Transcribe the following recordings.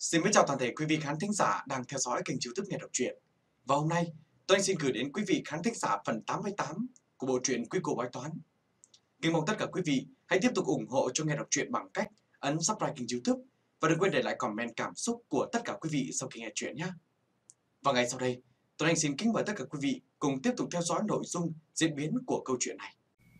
Xin chào toàn thể quý vị khán thính giả đang theo dõi kênh YouTube Nghe Đọc Truyện. Và hôm nay, tôi xin gửi đến quý vị khán thính giả phần 88 của bộ truyện Quý cô bói toán. Kính mong tất cả quý vị hãy tiếp tục ủng hộ cho Nghe Đọc Truyện bằng cách ấn subscribe kênh YouTube và đừng quên để lại comment cảm xúc của tất cả quý vị sau khi nghe truyện nhé. Và ngay sau đây, tôi xin kính mời tất cả quý vị cùng tiếp tục theo dõi nội dung diễn biến của câu chuyện này.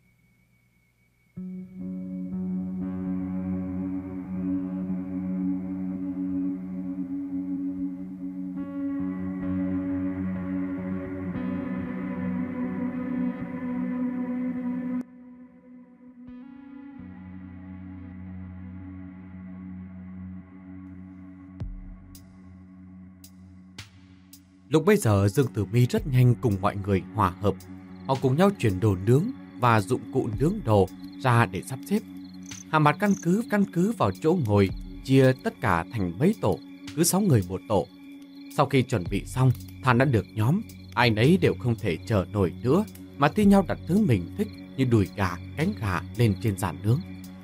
Lúc bấy giờ Dương Tử Mi rất nhanh cùng mọi người hòa hợp. Họ cùng nhau chuyển đồ nướng và dụng cụ nướng đồ ra để sắp xếp. Hạ Mặt căn cứ vào chỗ ngồi, chia tất cả thành mấy tổ, cứ 6 người một tổ. Sau khi chuẩn bị xong, than đã được nhóm, ai nấy đều không thể chờ nổi nữa mà thi nhau đặt thứ mình thích như đùi gà, cánh gà lên trên giàn nướng.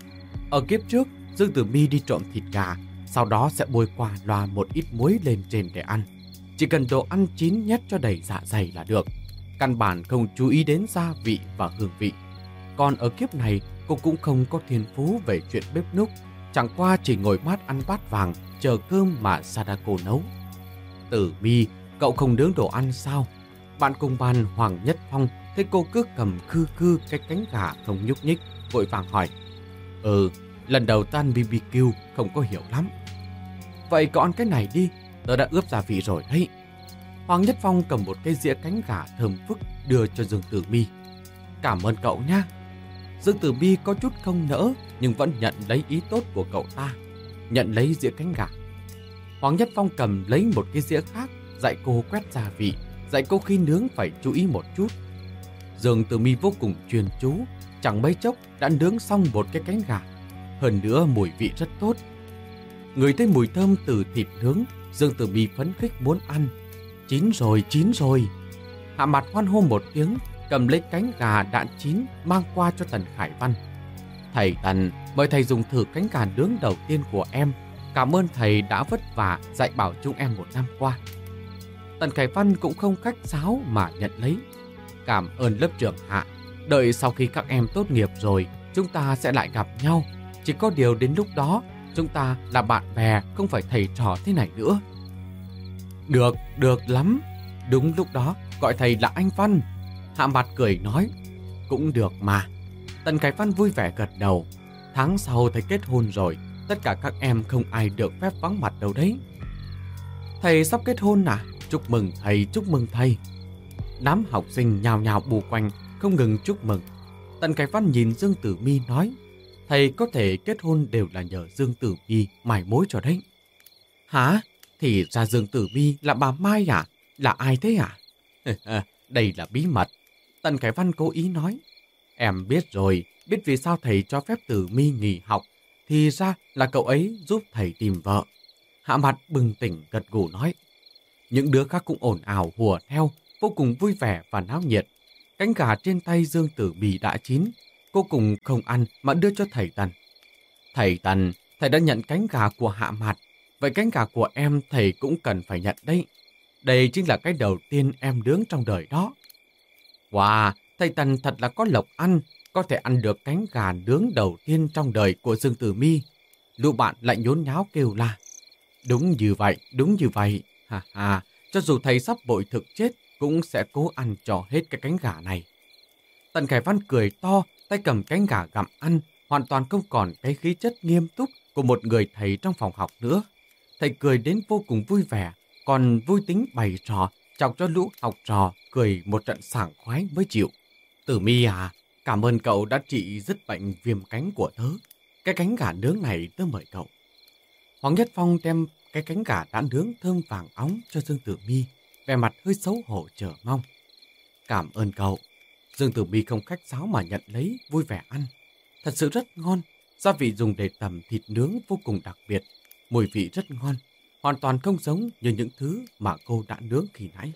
Ở kiếp trước, Dương Tử Mi đi trộm thịt gà, sau đó sẽ bôi qua loa một ít muối lên trên để ăn. Chỉ cần đồ ăn chín nhét cho đầy dạ dày là được, căn bản không chú ý đến gia vị và hương vị. Còn ở kiếp này, cô cũng không có thiên phú về chuyện bếp núc, chẳng qua chỉ ngồi mát ăn bát vàng, chờ cơm mà Sadako nấu. Tử Mi, cậu không nướng đồ ăn sao? Bạn cùng bàn Hoàng Nhất Phong thấy cô cứ cầm khư khư cái cánh gà không nhúc nhích, vội vàng hỏi. Lần đầu ta ăn BBQ không có hiểu lắm. Vậy cậu ăn cái này đi, tớ đã ướp gia vị rồi đấy. Hoàng Nhất Phong cầm một cái dĩa cánh gà thơm phức đưa cho Dương Tử Mi. Cảm ơn cậu nha. Dương Tử Mi có chút không nỡ nhưng vẫn nhận lấy ý tốt của cậu ta, nhận lấy dĩa cánh gà. Hoàng Nhất Phong cầm lấy một cái dĩa khác, dạy cô quét gia vị, dạy cô khi nướng phải chú ý một chút. Dương Tử Mi vô cùng chuyên chú, chẳng mấy chốc đã nướng xong một cái cánh gà. Hơn nữa mùi vị rất tốt. Ngửi thấy mùi thơm từ thịt nướng, Dương Tử Mi phấn khích muốn ăn. Chín rồi. Hạ Mặt hoan hô một tiếng, cầm lấy cánh gà đã chín mang qua cho Tần Khải Văn. Thầy Tần, mời thầy dùng thử cánh gà nướng đầu tiên của em. Cảm ơn thầy đã vất vả dạy bảo chúng em một năm qua. Tần Khải Văn cũng không khách sáo mà nhận lấy. Cảm ơn lớp trưởng Hạ. Đợi sau khi các em tốt nghiệp rồi, chúng ta sẽ lại gặp nhau. Chỉ có điều đến lúc đó, chúng ta là bạn bè, không phải thầy trò thế này nữa. Được lắm. Đúng lúc đó, gọi thầy là anh Văn. Hạ Mặt cười nói. Cũng được mà. Tần Khải Văn vui vẻ gật đầu. Tháng sau thầy kết hôn rồi, tất cả các em không ai được phép vắng mặt đâu đấy. Thầy sắp kết hôn à? Chúc mừng thầy. Đám học sinh nhào nhào bù quanh, không ngừng chúc mừng. Tần Khải Văn nhìn Dương Tử Mi nói. Thầy có thể kết hôn đều là nhờ Dương Tử Mi mải mối cho đấy. Hả? Thì ra Dương Tử Mi là bà Mai à? Là ai thế à? Đây là bí mật. Tần Khải Văn cố ý nói. Em biết rồi, biết vì sao thầy cho phép Tử Mi nghỉ học. Thì ra là cậu ấy giúp thầy tìm vợ. Hạ Mặt bừng tỉnh gật gù nói. Những đứa khác cũng ồn ào hùa theo, vô cùng vui vẻ và náo nhiệt. Cánh gà trên tay Dương Tử Mi đã chín. Cô cùng không ăn mà đưa cho thầy Tần. Thầy Tần, thầy đã nhận cánh gà của Hạ Mặt. Vậy cánh gà của em thầy cũng cần phải nhận đấy. Đây chính là cái đầu tiên em nướng trong đời đó. Wow, thầy Tần thật là có lộc ăn, có thể ăn được cánh gà nướng đầu tiên trong đời của Dương Tử Mi. Lũ bạn lại nhốn nháo kêu la. Đúng như vậy. Ha ha, cho dù thầy sắp bội thực chết, cũng sẽ cố ăn cho hết cái cánh gà này. Tần Khải Văn cười to, tay cầm cánh gà gặm ăn, hoàn toàn không còn cái khí chất nghiêm túc của một người thầy trong phòng học nữa. Thầy cười đến vô cùng vui vẻ, còn vui tính bày trò, chọc cho lũ học trò cười một trận sảng khoái mới chịu. Tử Mi à, cảm ơn cậu đã trị dứt bệnh viêm cánh của tớ. Cái cánh gà nướng này tớ mời cậu. Hoàng Nhất Phong đem cái cánh gà đã nướng thơm vàng óng cho Dương Tử Mi, vẻ mặt hơi xấu hổ chờ mong. Cảm ơn cậu. Dương Tử Mi không khách sáo mà nhận lấy, vui vẻ ăn. Thật sự rất ngon, gia vị dùng để tẩm thịt nướng vô cùng đặc biệt, mùi vị rất ngon, hoàn toàn không giống như những thứ mà cô đã nướng khi nãy.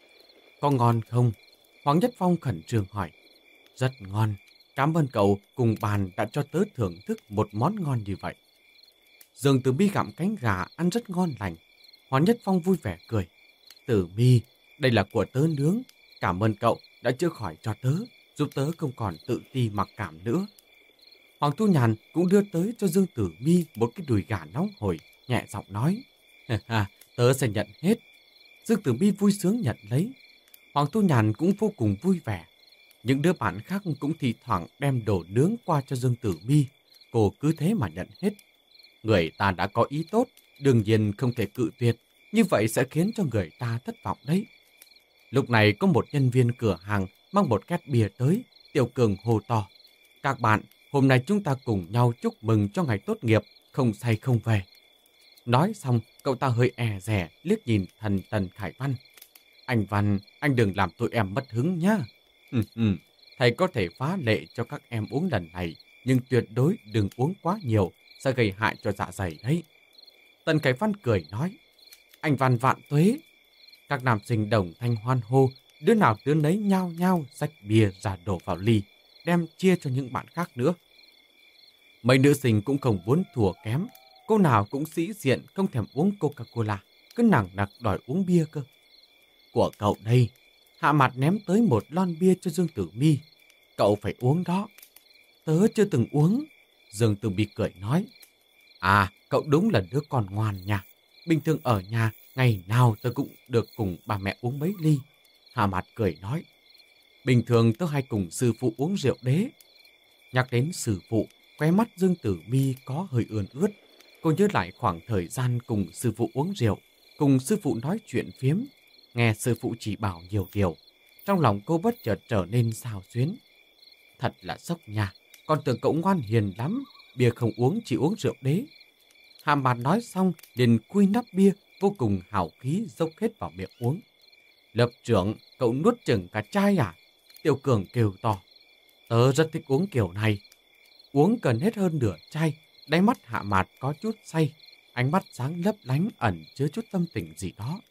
Có ngon không? Hoàng Nhất Phong khẩn trương hỏi. Rất ngon, cảm ơn cậu cùng bàn đã cho tớ thưởng thức một món ngon như vậy. Dương Tử Mi gặm cánh gà ăn rất ngon lành. Hoàng Nhất Phong vui vẻ cười. Tử Mi, đây là của tớ nướng. Cảm ơn cậu đã chữa khỏi cho tớ, giúp tớ không còn tự ti mặc cảm nữa. Hoàng Thu Nhàn cũng đưa tới cho Dương Tử Mi một cái đùi gà nóng hổi, nhẹ giọng nói. Tớ sẽ nhận hết. Dương Tử Mi vui sướng nhận lấy. Hoàng Thu Nhàn cũng vô cùng vui vẻ. Những đứa bạn khác cũng thi thoảng đem đồ nướng qua cho Dương Tử Mi. Cô cứ thế mà nhận hết. Người ta đã có ý tốt, đương nhiên không thể cự tuyệt. Như vậy sẽ khiến cho người ta thất vọng đấy. Lúc này có một nhân viên cửa hàng mang một két bia tới. Tiểu Cường hô to. Các bạn, hôm nay chúng ta cùng nhau chúc mừng cho ngày tốt nghiệp, không say không về. Nói xong, cậu ta hơi e dè liếc nhìn thần Tần Khải Văn. Anh Văn, anh đừng làm tụi em mất hứng nhá. Thầy có thể phá lệ cho các em uống lần này, nhưng tuyệt đối đừng uống quá nhiều, sẽ gây hại cho dạ dày đấy. Tần Khải Văn cười nói. Anh Văn vạn tuế. Các nam sinh đồng thanh hoan hô, đứa nào đứa nấy nhao nhao xách bia ra đổ vào ly, đem chia cho những bạn khác nữa. Mấy nữ sinh cũng không muốn thua kém, cô nào cũng sĩ diện không thèm uống Coca-Cola, cứ nằng nặc đòi uống bia cơ. Của cậu đây. Hạ Mặt ném tới một lon bia cho Dương Tử Mi. Cậu phải uống đó. Tớ chưa từng uống. Dương Tử Mi cười nói. À, cậu đúng là đứa con ngoan nha. Bình thường ở nhà, ngày nào tớ cũng được cùng bà mẹ uống mấy ly. Hạ Mặt cười nói. Bình thường tớ hay cùng sư phụ uống rượu đế. Nhắc đến sư phụ, khóe mắt Dương Tử Mi có hơi ươn ướt. Cô nhớ lại khoảng thời gian cùng sư phụ uống rượu, cùng sư phụ nói chuyện phiếm. Nghe sư phụ chỉ bảo nhiều điều, trong lòng cô bất chợt trở nên xao xuyến. Thật là sốc nha, con tưởng cậu ngoan hiền lắm, bia không uống chỉ uống rượu đế. Hạ Mặt nói xong liền khui nắp bia vô cùng hào khí dốc hết vào miệng uống. Lớp trưởng, cậu nuốt chửng cả chai à? Tiểu Cường kêu to. Tớ rất thích uống kiểu này. Uống cần hết hơn nửa chai, đáy mắt Hạ Mặt có chút say, ánh mắt sáng lấp lánh ẩn chứa chút tâm tình gì đó.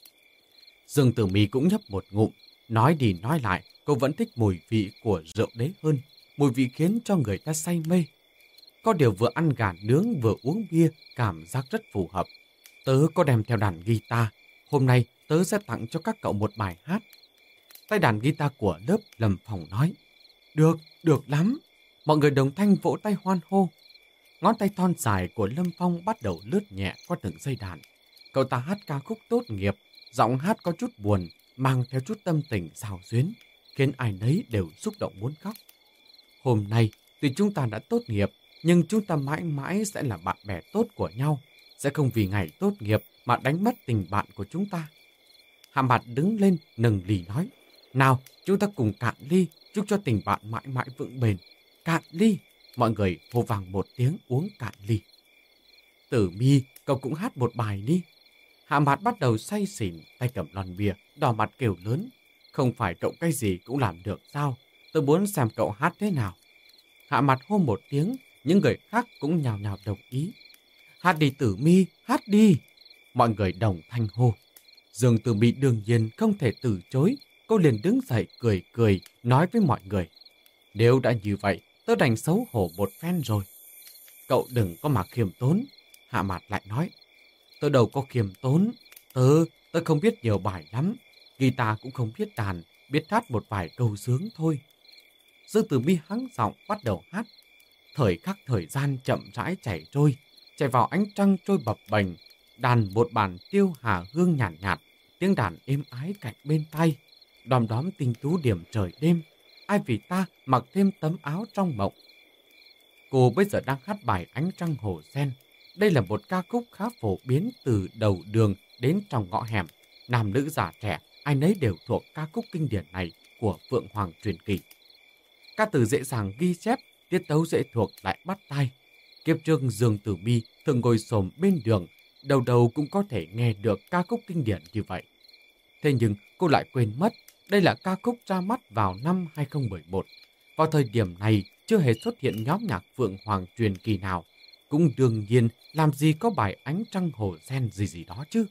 Dương Tử Mi cũng nhấp một ngụm, nói đi nói lại, cô vẫn thích mùi vị của rượu đế hơn, mùi vị khiến cho người ta say mê. Có điều vừa ăn gà nướng vừa uống bia, cảm giác rất phù hợp. Tớ có đem theo đàn guitar, hôm nay tớ sẽ tặng cho các cậu một bài hát. Tay đàn guitar của lớp Lâm Phong nói. Được, được lắm. Mọi người đồng thanh vỗ tay hoan hô. Ngón tay thon dài của Lâm Phong bắt đầu lướt nhẹ qua từng dây đàn. Cậu ta hát ca khúc tốt nghiệp, giọng hát có chút buồn, mang theo chút tâm tình xao xuyến, khiến ai nấy đều xúc động muốn khóc. Hôm nay, tuy chúng ta đã tốt nghiệp, nhưng chúng ta mãi mãi sẽ là bạn bè tốt của nhau, sẽ không vì ngày tốt nghiệp mà đánh mất tình bạn của chúng ta. Hạ Mặt đứng lên nâng ly nói, nào chúng ta cùng cạn ly, chúc cho tình bạn mãi mãi vững bền. Cạn ly, mọi người hô vang một tiếng uống cạn ly. Tử Mi, cậu cũng hát một bài đi. Hạ Mặt bắt đầu say xỉn, tay cầm lon bia, đỏ mặt kêu lớn. Không phải cậu cái gì cũng làm được sao? Tôi muốn xem cậu hát thế nào. Hạ Mặt hô một tiếng, những người khác cũng nhào nhào đồng ý. Hát đi Tử Mi, hát đi. Mọi người đồng thanh hô. Dương Tử Mi đương nhiên không thể từ chối. Cô liền đứng dậy cười cười, nói với mọi người. Nếu đã như vậy, tôi đành xấu hổ một phen rồi. Cậu đừng có mà khiêm tốn. Hạ Mặt lại nói. Tôi đâu có khiêm tốn. Tôi không biết nhiều bài lắm. Guitar cũng không biết đàn, biết hát một vài câu sướng thôi. Dương Tử Mi hắng giọng bắt đầu hát. Thời khắc thời gian chậm rãi chảy trôi, chạy vào ánh trăng trôi bập bềnh. Đàn một bàn tiêu hà hương nhàn nhạt, tiếng đàn êm ái cạnh bên tai. Đom đóm tinh tú điểm trời đêm, ai vì ta mặc thêm tấm áo trong mộng. Cô bây giờ đang hát bài Ánh Trăng Hồ Sen. Đây là một ca khúc khá phổ biến từ đầu đường đến trong ngõ hẻm. Nam nữ già trẻ, ai nấy đều thuộc ca khúc kinh điển này của Phượng Hoàng truyền kỳ. Ca từ dễ dàng ghi chép, tiết tấu dễ thuộc lại bắt tai. Kiếp trước Dương Tử Mi thường ngồi xổm bên đường, đầu đầu cũng có thể nghe được ca khúc kinh điển như vậy. Thế nhưng cô lại quên mất, đây là ca khúc ra mắt vào năm 2011. Vào thời điểm này chưa hề xuất hiện nhóm nhạc Phượng Hoàng truyền kỳ nào. Cũng đương nhiên làm gì có bài Ánh Trăng Hồ Sen gì đó chứ.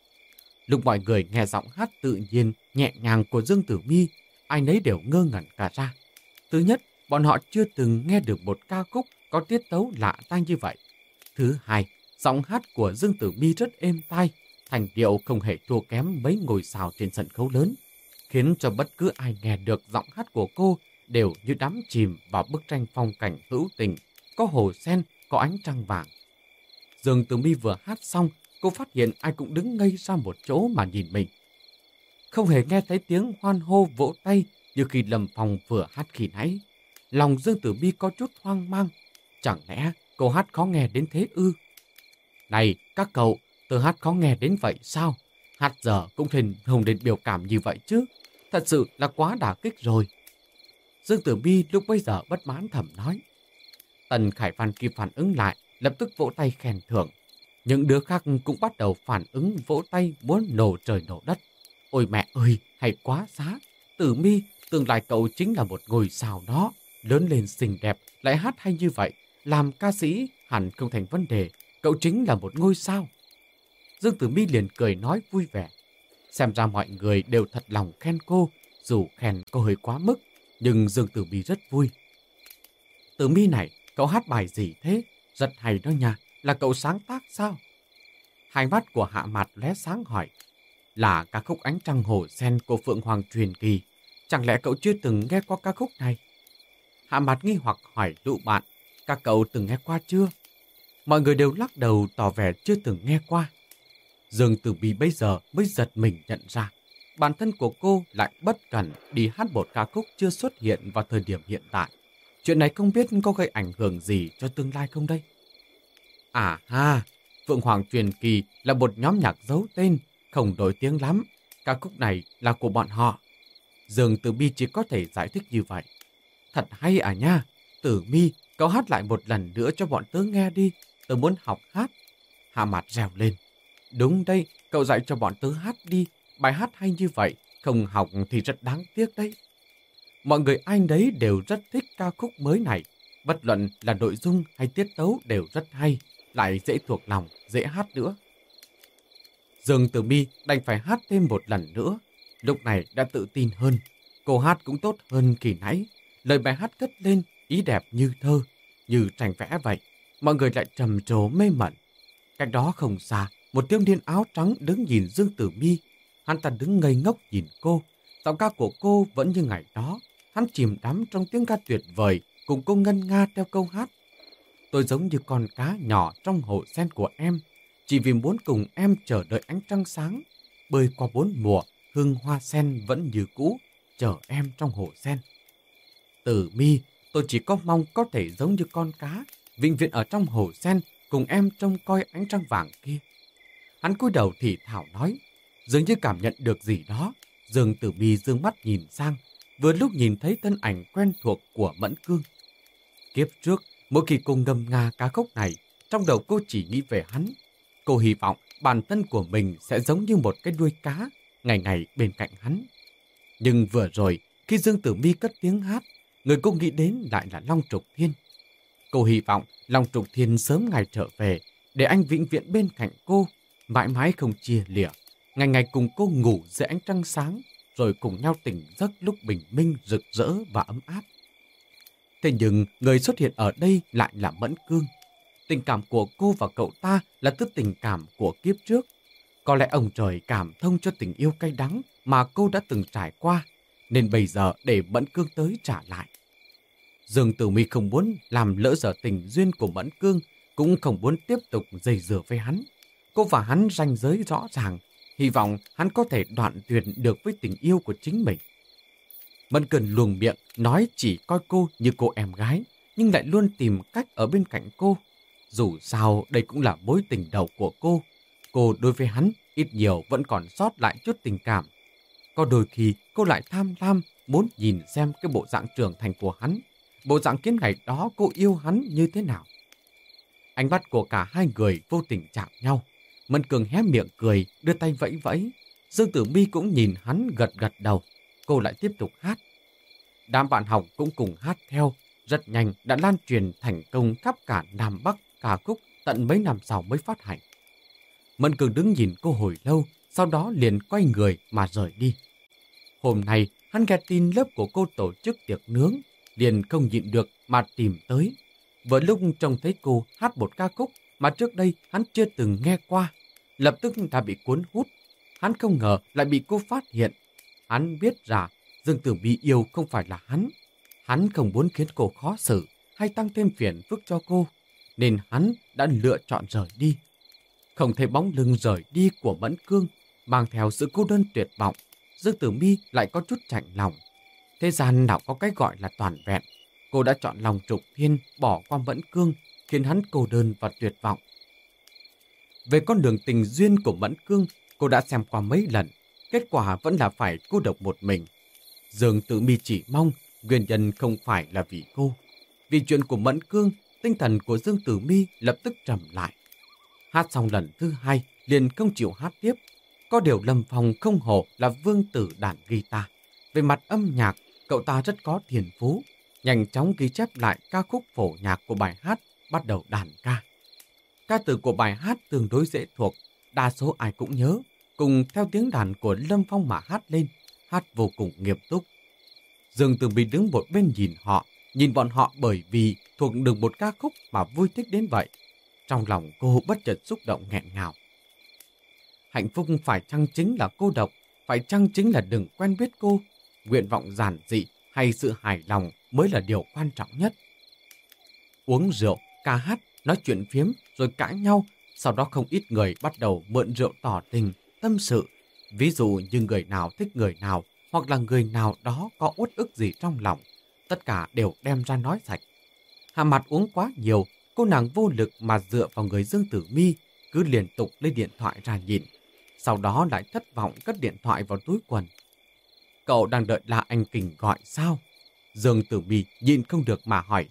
Lúc mọi người nghe giọng hát tự nhiên, nhẹ nhàng của Dương Tử Mi, ai nấy đều ngơ ngẩn cả ra. Thứ nhất, bọn họ chưa từng nghe được một ca khúc có tiết tấu lạ tai như vậy. Thứ hai, Giọng hát của Dương Tử Mi rất êm tai, thành điệu không hề thua kém mấy ngôi sao trên sân khấu lớn, khiến cho bất cứ ai nghe được giọng hát của cô đều như đắm chìm vào bức tranh phong cảnh hữu tình, có hồ sen, có ánh trăng vàng. Dương Tử Mi vừa hát xong, cô phát hiện ai cũng đứng ngây ra một chỗ mà nhìn mình. Không hề nghe thấy tiếng hoan hô vỗ tay như khi Lâm Phong vừa hát khi nãy. Lòng Dương Tử Mi có chút hoang mang. Chẳng lẽ cô hát khó nghe đến thế ư? Này, các cậu, tôi hát khó nghe đến vậy sao? Hát giờ cũng không đến biểu cảm như vậy chứ. Thật sự là quá đả kích rồi. Dương Tử Mi lúc bấy giờ bất mãn thầm nói. Tần Khải Văn kịp phản ứng lại, lập tức vỗ tay khen thưởng. Những đứa khác cũng bắt đầu phản ứng vỗ tay muốn nổ trời nổ đất. Ôi mẹ ơi, hay quá giá. Tử Mi, tương lai cậu chính là một ngôi sao đó. Lớn lên xinh đẹp, lại hát hay như vậy. Làm ca sĩ hẳn không thành vấn đề. Cậu chính là một ngôi sao. Dương Tử Mi liền cười nói vui vẻ. Xem ra mọi người đều thật lòng khen cô. Dù khen cô hơi quá mức, nhưng Dương Tử Mi rất vui. Tử Mi này, cậu hát bài gì thế? Rất hay đó nha. Là cậu sáng tác sao? Hai mắt của Hạ Mạt lóe sáng hỏi. Là ca khúc Ánh Trăng Hồ Sen của Phượng Hoàng truyền kỳ. Chẳng lẽ cậu chưa từng nghe qua ca khúc này? Hạ Mạt nghi hoặc hỏi lũ bạn. Các cậu từng nghe qua chưa? Mọi người đều lắc đầu tỏ vẻ chưa từng nghe qua. Dương Tử Mi bây giờ mới giật mình nhận ra. Bản thân của cô lại bất cẩn đi hát một ca khúc chưa xuất hiện vào thời điểm hiện tại. Chuyện này không biết có gây ảnh hưởng gì cho tương lai không đây? À ha, Phượng Hoàng truyền kỳ là một nhóm nhạc giấu tên, không nổi tiếng lắm. Ca khúc này là của bọn họ. Dương Tử Mi chỉ có thể giải thích như vậy. Thật hay à nha, Tử Mi, cậu hát lại một lần nữa cho bọn tớ nghe đi, tớ muốn học hát. Hạ Mạt reo lên. Đúng đây, cậu dạy cho bọn tớ hát đi, bài hát hay như vậy, không học thì rất đáng tiếc đấy. Mọi người ai đấy đều rất thích ca khúc mới này, bất luận là nội dung hay tiết tấu đều rất hay, lại dễ thuộc lòng, dễ hát nữa. Dương Tử Mi đành phải hát thêm một lần nữa, lúc này đã tự tin hơn. Cô hát cũng tốt hơn kỳ nãy, lời bài hát cất lên, ý đẹp như thơ, như tranh vẽ vậy. Mọi người lại trầm trồ mê mẩn. Cách đó không xa, một thiếu niên áo trắng đứng nhìn Dương Tử Mi. Hắn ta đứng ngây ngốc nhìn cô. Giọng ca của cô vẫn như ngày đó. Hắn chìm đắm trong tiếng ca tuyệt vời, cùng cô ngân nga theo câu hát. Tôi giống như con cá nhỏ trong hồ sen của em, chỉ vì muốn cùng em chờ đợi ánh trăng sáng. Bơi qua 4 mùa, hương hoa sen vẫn như cũ, chờ em trong hồ sen. Tử Mi, tôi chỉ có mong có thể giống như con cá, vĩnh viễn ở trong hồ sen, cùng em trông coi ánh trăng vàng kia. Hắn cúi đầu thì thào nói, dường như cảm nhận được gì đó. Dương Tử Mi dương mắt nhìn sang, vừa lúc nhìn thấy thân ảnh quen thuộc của Mẫn Cương. Kiếp trước, mỗi khi cô ngâm nga ca khúc này, trong đầu cô chỉ nghĩ về hắn. Cô hy vọng bản thân của mình sẽ giống như một cái đuôi cá, ngày ngày bên cạnh hắn. Nhưng vừa rồi, khi Dương Tử Mi cất tiếng hát, người cô nghĩ đến lại là Long Trục Thiên. Cô hy vọng Long Trục Thiên sớm ngày trở về, để anh vĩnh viễn bên cạnh cô, mãi mãi không chia lìa, ngày ngày cùng cô ngủ dưới ánh trăng sáng, rồi cùng nhau tỉnh giấc lúc bình minh rực rỡ và ấm áp. Thế nhưng người xuất hiện ở đây lại là Mẫn Cương. Tình cảm của cô và cậu ta là thứ tình cảm của kiếp trước. Có lẽ ông trời cảm thông cho tình yêu cay đắng mà cô đã từng trải qua, nên bây giờ để Mẫn Cương tới trả lại. Dương Tử Mi không muốn làm lỡ dở tình duyên của Mẫn Cương, cũng không muốn tiếp tục dây dưa với hắn. Cô và hắn ranh giới rõ ràng, hy vọng hắn có thể đoạn tuyệt được với tình yêu của chính mình. Mẫn Cương luồng miệng nói chỉ coi cô như cô em gái, nhưng lại luôn tìm cách ở bên cạnh cô. Dù sao đây cũng là mối tình đầu của cô. Cô đối với hắn ít nhiều vẫn còn sót lại chút tình cảm. Có đôi khi cô lại tham lam muốn nhìn xem cái bộ dạng trưởng thành của hắn, bộ dạng kiến ngày đó cô yêu hắn như thế nào. Ánh mắt của cả hai người vô tình chạm nhau. Mẫn Cương hé miệng cười, đưa tay vẫy vẫy. Dương Tử Mi cũng nhìn hắn gật gật đầu. Cô lại tiếp tục hát. Đám bạn học cũng cùng hát theo. Rất nhanh đã lan truyền thành công khắp cả Nam Bắc, ca khúc tận mấy năm sau mới phát hành. Mẫn Cương đứng nhìn cô hồi lâu, sau đó liền quay người mà rời đi. Hôm nay, hắn nghe tin lớp của cô tổ chức tiệc nướng, liền không nhịn được mà tìm tới. Vừa lúc trông thấy cô hát một ca khúc mà trước đây hắn chưa từng nghe qua. Lập tức đã bị cuốn hút. Hắn không ngờ lại bị cô phát hiện. Hắn biết rằng Dương Tử Mi yêu không phải là hắn. Hắn không muốn khiến cô khó xử hay tăng thêm phiền phức cho cô, nên hắn đã lựa chọn rời đi. Không thấy bóng lưng rời đi của Mẫn Cương, mang theo sự cô đơn tuyệt vọng, Dương Tử Mi lại có chút chạnh lòng. Thế gian nào có cái gọi là toàn vẹn. Cô đã chọn lòng trục thiên bỏ qua Mẫn Cương, khiến hắn cô đơn và tuyệt vọng. Về con đường tình duyên của Mẫn Cương, cô đã xem qua mấy lần, kết quả vẫn là phải cô độc một mình. Dương Tử Mi chỉ mong nguyên nhân không phải là vì cô. Vì chuyện của Mẫn Cương, tinh thần của Dương Tử Mi lập tức trầm lại. Hát xong lần thứ hai, liền không chịu hát tiếp. Có điều Lâm Phong không hổ là vương tử đàn guitar. Về mặt âm nhạc, cậu ta rất có thiên phú. Nhanh chóng ghi chép lại ca khúc phổ nhạc của bài hát, bắt đầu đàn ca. Ca từ của bài hát tương đối dễ thuộc, đa số ai cũng nhớ. Cùng theo tiếng đàn của Lâm Phong mà hát lên, hát vô cùng nghiêm túc. Dương Tử Mi đứng một bên nhìn bọn họ bởi vì thuộc được một ca khúc mà vui thích đến vậy. Trong lòng cô bất chợt xúc động nghẹn ngào. Hạnh phúc phải chăng chính là cô độc, phải chăng chính là đừng quen biết cô, nguyện vọng giản dị hay sự hài lòng mới là điều quan trọng nhất. Uống rượu, ca hát, nói chuyện phiếm rồi cãi nhau, sau đó không ít người bắt đầu mượn rượu tỏ tình, tâm sự. Ví dụ như người nào thích người nào, hoặc là người nào đó có uất ức gì trong lòng, tất cả đều đem ra nói sạch. Hạ Mặt uống quá nhiều, cô nàng vô lực mà dựa vào người Dương Tử Mi, cứ liên tục lấy điện thoại ra nhìn. Sau đó lại thất vọng cất điện thoại vào túi quần. Cậu đang đợi La Anh Kình gọi sao? Dương Tử Mi nhịn không được mà hỏi.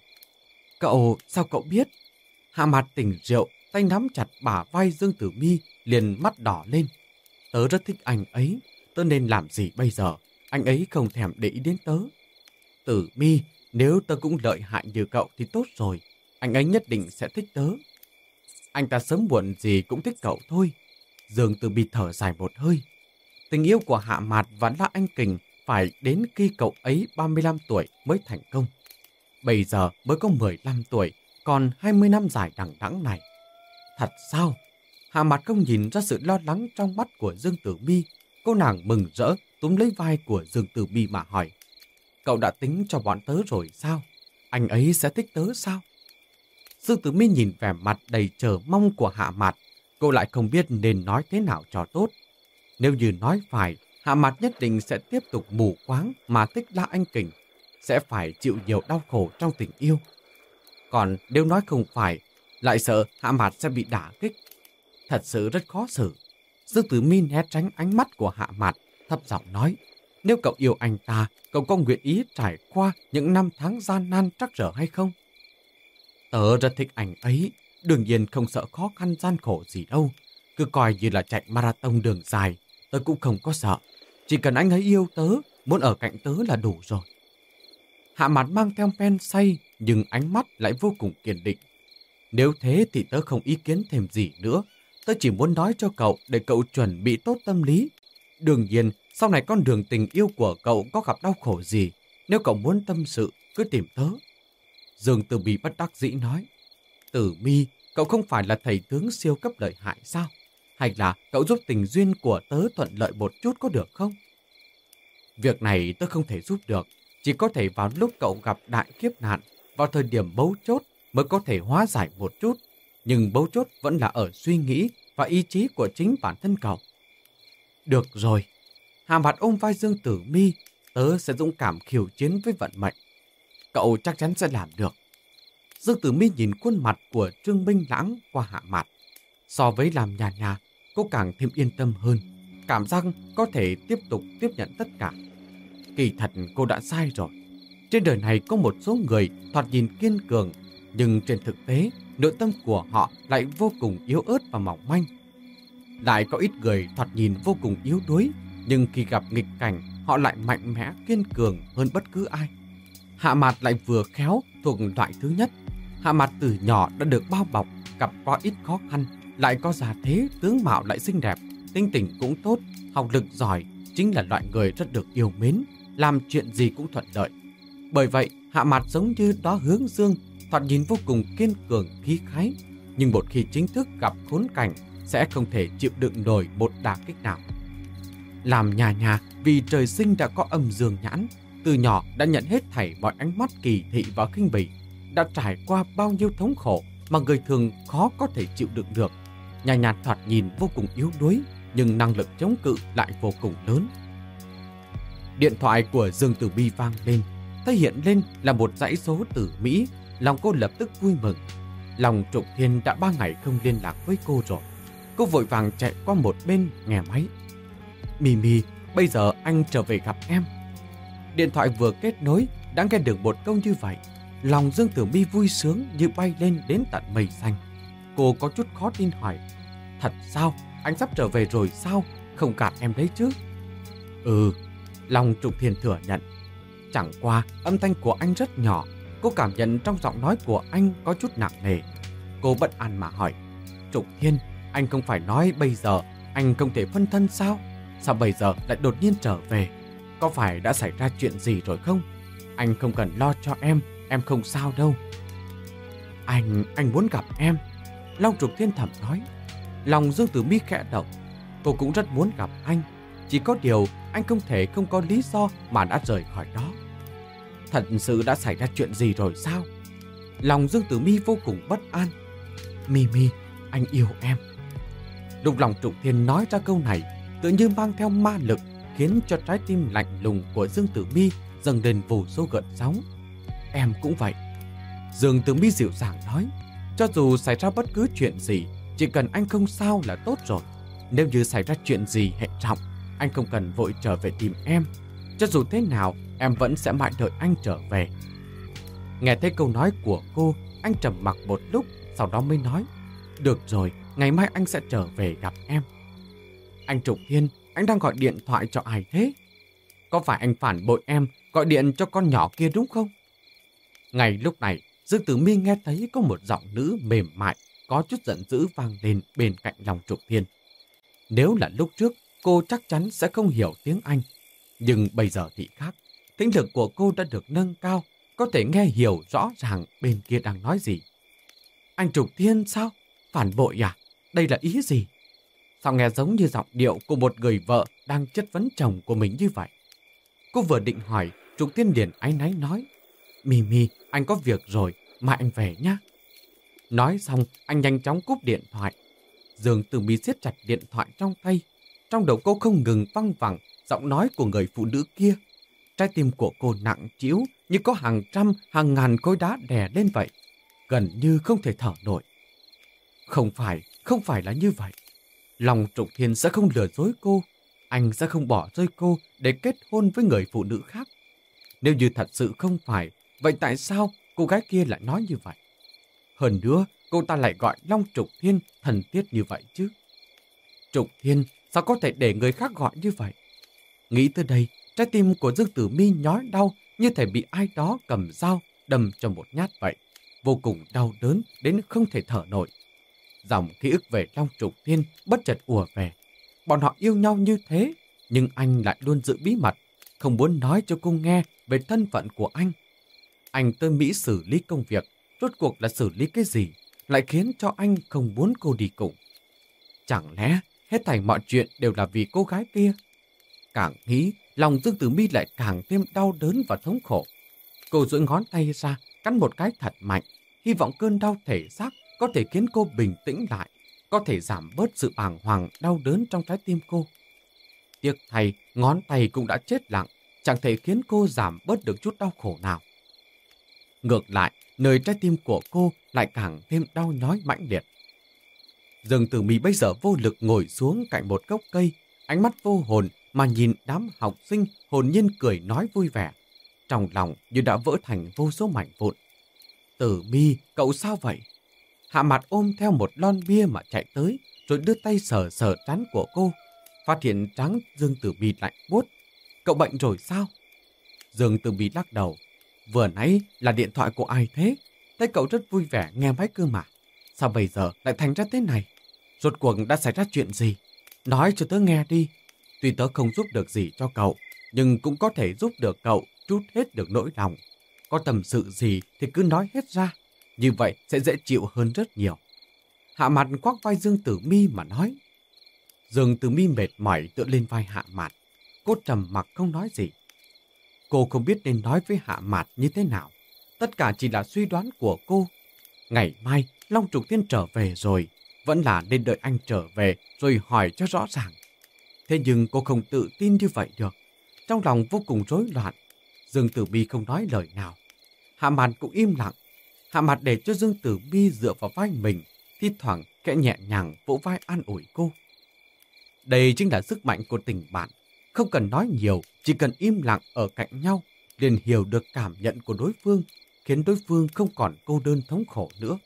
Sao cậu biết? Hạ Mặt tỉnh rượu, tay nắm chặt bả vai Dương Tử Mi, liền mắt đỏ lên. Tớ rất thích anh ấy, tớ nên làm gì bây giờ? Anh ấy không thèm để ý đến tớ. Tử Mi, nếu tớ cũng lợi hại như cậu thì tốt rồi. Anh ấy nhất định sẽ thích tớ. Anh ta sớm muộn gì cũng thích cậu thôi. Dương Tử Mi thở dài một hơi. Tình yêu của Hạ Mạt và La Anh Kình phải đến khi cậu ấy 35 tuổi mới thành công. Bây giờ mới có 15 tuổi, còn 20 năm dài đằng đẵng này. Thật sao? Hạ Mạt không nhìn ra sự lo lắng trong mắt của Dương Tử Mi. Cô nàng mừng rỡ túm lấy vai của Dương Tử Mi mà hỏi. Cậu đã tính cho bọn tớ rồi sao? Anh ấy sẽ thích tớ sao? Dương Tử Mi nhìn vẻ mặt đầy chờ mong của Hạ Mạt, cô lại không biết nên nói thế nào cho tốt. Nếu như nói phải, Hạ Mạt nhất định sẽ tiếp tục mù quáng mà thích La Anh Kình, sẽ phải chịu nhiều đau khổ trong tình yêu. Còn nếu nói không phải, lại sợ Hạ Mạt sẽ bị đả kích. Thật sự rất khó xử. Dương Tử Mi né tránh ánh mắt của Hạ Mạt, thấp giọng nói, nếu cậu yêu anh ta, cậu có nguyện ý trải qua những năm tháng gian nan trắc trở hay không? Tớ rất thích anh ấy, đương nhiên không sợ khó khăn gian khổ gì đâu. Cứ coi như là chạy marathon đường dài, tớ cũng không có sợ. Chỉ cần anh ấy yêu tớ, muốn ở cạnh tớ là đủ rồi. Hạ Mạt mang theo pen say, nhưng ánh mắt lại vô cùng kiên định. Nếu thế thì tớ không ý kiến thêm gì nữa. Tớ chỉ muốn nói cho cậu để cậu chuẩn bị tốt tâm lý. Đương nhiên, sau này con đường tình yêu của cậu có gặp đau khổ gì, nếu cậu muốn tâm sự, cứ tìm tớ. Dương Tử Mi bất đắc dĩ nói, Tử Mi, cậu không phải là thầy tướng siêu cấp lợi hại sao? Hay là cậu giúp tình duyên của tớ thuận lợi một chút có được không? Việc này tớ không thể giúp được, chỉ có thể vào lúc cậu gặp đại kiếp nạn, vào thời điểm bấu chốt mới có thể hóa giải một chút. Nhưng bấu chốt vẫn là ở suy nghĩ và ý chí của chính bản thân cậu. Được rồi. Hạ Mạt ôm vai Dương Tử Mi, tớ sẽ dũng cảm khiêu chiến với vận mệnh. Cậu chắc chắn sẽ làm được. Dương Tử Mi nhìn khuôn mặt của Trương Minh Lãng qua Hạ Mạt. So với làm nhà, cô càng thêm yên tâm hơn. Cảm giác có thể tiếp tục tiếp nhận tất cả. Kỳ thật cô đã sai rồi. Trên đời này có một số người thoạt nhìn kiên cường, nhưng trên thực tế, nội tâm của họ lại vô cùng yếu ớt và mỏng manh. Lại có ít người thoạt nhìn vô cùng yếu đuối, nhưng khi gặp nghịch cảnh, họ lại mạnh mẽ, kiên cường hơn bất cứ ai. Hạ Mạt lại vừa khéo thuộc loại thứ nhất. Hạ Mạt từ nhỏ đã được bao bọc, gặp qua ít khó khăn, lại có gia thế, tướng mạo lại xinh đẹp, tính tình cũng tốt, học lực giỏi, chính là loại người rất được yêu mến, làm chuyện gì cũng thuận lợi. Bởi vậy, Hạ Mạt giống như đó hướng dương, thoạt nhìn vô cùng kiên cường, khí khái. nhưng một khi chính thức gặp khốn cảnh sẽ không thể chịu đựng nổi một đả kích nào. Làm nhà vì trời sinh đã có âm dương nhãn, từ nhỏ đã nhận hết thảy mọi ánh mắt kỳ thị và khinh bỉ, đã trải qua bao nhiêu thống khổ mà người thường khó có thể chịu đựng được. Nhà thoạt nhìn vô cùng yếu đuối, nhưng năng lực chống cự lại vô cùng lớn. Điện thoại của Dương Tử Mi vang lên, thấy hiện lên là một dãy số từ Mỹ. Lòng cô lập tức vui mừng. Lòng Trục Thiên đã 3 ngày không liên lạc với cô rồi. Cô vội vàng chạy qua một bên nghe máy. Mimi, bây giờ anh trở về gặp em. Điện thoại vừa kết nối đã nghe được một câu như vậy. Lòng Dương Tử Mi vui sướng như bay lên đến tận mây xanh. Cô có chút khó tin hỏi: Thật sao? Anh sắp trở về rồi sao? Không gạt em đấy chứ? Ừ, Long Trục Thiên thừa nhận. Chẳng qua âm thanh của anh rất nhỏ, cô cảm nhận trong giọng nói của anh có chút nặng nề. Cô bất an mà hỏi: Trục Thiên, anh không phải nói bây giờ anh không thể phân thân sao? Sao bây giờ lại đột nhiên trở về? Có phải đã xảy ra chuyện gì rồi không? Anh không cần lo cho em không sao đâu. Anh muốn gặp em. Long Trục Thiên thầm nói. Lòng Dương Tử Mi khẽ động. Cô cũng rất muốn gặp anh, chỉ có điều anh không thể không có lý do mà đã rời khỏi đó. Thật sự đã xảy ra chuyện gì rồi sao? Lòng Dương Tử Mi vô cùng bất an. Mimi, anh yêu em. Lúc Long Trục Thiên nói ra câu này, tự như mang theo ma lực, khiến cho trái tim lạnh lùng của Dương Tử Mi dâng lên vô số gợn sóng. Em cũng vậy. Dương Tử Mi dịu dàng nói. Cho dù xảy ra bất cứ chuyện gì, chỉ cần anh không sao là tốt rồi. Nếu như xảy ra chuyện gì hệ trọng, anh không cần vội trở về tìm em. Cho dù thế nào, em vẫn sẽ mãi đợi anh trở về. Nghe thấy câu nói của cô, anh trầm mặc một lúc, sau đó mới nói: Được rồi, ngày mai anh sẽ trở về gặp em. Anh Trục Thiên, anh đang gọi điện thoại cho ai thế? Có phải anh phản bội em, gọi điện cho con nhỏ kia đúng không? Ngay lúc này, Dương Tử Mi nghe thấy có một giọng nữ mềm mại, có chút giận dữ vang lên bên cạnh Long Trục Thiên. Nếu là lúc trước, cô chắc chắn sẽ không hiểu tiếng Anh. Nhưng bây giờ thì khác. Thính lực của cô đã được nâng cao, có thể nghe hiểu rõ ràng bên kia đang nói gì. Anh Trục Thiên sao? Phản bội à? Đây là ý gì? Sao nghe giống như giọng điệu của một người vợ đang chất vấn chồng của mình như vậy? Cô vừa định hỏi, Trục Thiên liền áy náy nói: Mimi, anh có việc rồi, mai anh về nhé. Nói xong, anh nhanh chóng cúp điện thoại. Dương Tử Mi siết chặt điện thoại trong tay. Trong đầu cô không ngừng văng vẳng giọng nói của người phụ nữ kia. Trái tim của cô nặng trĩu như có hàng trăm, hàng ngàn khối đá đè lên vậy. Gần như không thể thở nổi. Không phải là như vậy. Long Trục Thiên sẽ không lừa dối cô. Anh sẽ không bỏ rơi cô để kết hôn với người phụ nữ khác. Nếu như thật sự không phải, vậy tại sao cô gái kia lại nói như vậy? Hơn nữa, cô ta lại gọi Long Trục Thiên thân thiết như vậy chứ. Trục Thiên, sao có thể để người khác gọi như vậy? Nghĩ tới đây, trái tim của Dương Tử Mi nhói đau như thể bị ai đó cầm dao đâm cho một nhát vậy. Vô cùng đau đớn đến không thể thở nổi. Dòng ký ức về Long Trục Thiên bất chợt ùa về. Bọn họ yêu nhau như thế, nhưng anh lại luôn giữ bí mật, không muốn nói cho cô nghe về thân phận của anh. Anh tới Mỹ xử lý công việc, rốt cuộc là xử lý cái gì, lại khiến cho anh không muốn cô đi cùng. Chẳng lẽ hết thảy mọi chuyện đều là vì cô gái kia? Càng nghĩ, lòng Dương Tử Mi lại càng thêm đau đớn và thống khổ. Cô duỗi ngón tay ra, cắn một cái thật mạnh, hy vọng cơn đau thể xác có thể khiến cô bình tĩnh lại, có thể giảm bớt sự bàng hoàng đau đớn trong trái tim cô. Tiếc thay, ngón tay cũng đã chết lặng, chẳng thể khiến cô giảm bớt được chút đau khổ nào. Ngược lại, nơi trái tim của cô lại càng thêm đau nhói mãnh liệt. Dương Tử Mi bây giờ vô lực ngồi xuống cạnh một gốc cây, ánh mắt vô hồn mà nhìn đám học sinh hồn nhiên cười nói vui vẻ. Trong lòng như đã vỡ thành vô số mảnh vụn. Tử Mi, cậu sao vậy? Hạ Mặt ôm theo một lon bia mà chạy tới, rồi đưa tay sờ sờ trán của cô. Phát hiện trán Dương Tử Mi lạnh buốt. Cậu bệnh rồi sao? Dương Tử Mi lắc đầu. Vừa nãy là điện thoại của ai thế? Thấy cậu rất vui vẻ nghe máy cơ mà. Sao bây giờ lại thành ra thế này? Rốt cuộc đã xảy ra chuyện gì? Nói cho tớ nghe đi. Tuy tớ không giúp được gì cho cậu, nhưng cũng có thể giúp được cậu trút hết được nỗi lòng. Có tâm sự gì thì cứ nói hết ra. Như vậy sẽ dễ chịu hơn rất nhiều. Hạ Mạt quắc vai Dương Tử Mi mà nói. Dương Tử Mi mệt mỏi tựa lên vai Hạ Mạt. Cô trầm mặc không nói gì. Cô không biết nên nói với Hạ Mạt như thế nào. Tất cả chỉ là suy đoán của cô. Ngày mai Long Trục Thiên trở về rồi, vẫn là nên đợi anh trở về rồi hỏi cho rõ ràng. Thế nhưng cô không tự tin như vậy được. Trong lòng vô cùng rối loạn. Dương Tử Mi không nói lời nào. Hạ Mạt cũng im lặng. Hạ Mạt để cho Dương Tử Mi dựa vào vai mình, thi thoảng khẽ nhẹ nhàng vỗ vai an ủi cô. Đây chính là sức mạnh của tình bạn. Không cần nói nhiều, chỉ cần im lặng ở cạnh nhau, liền hiểu được cảm nhận của đối phương, khiến đối phương không còn cô đơn thống khổ nữa.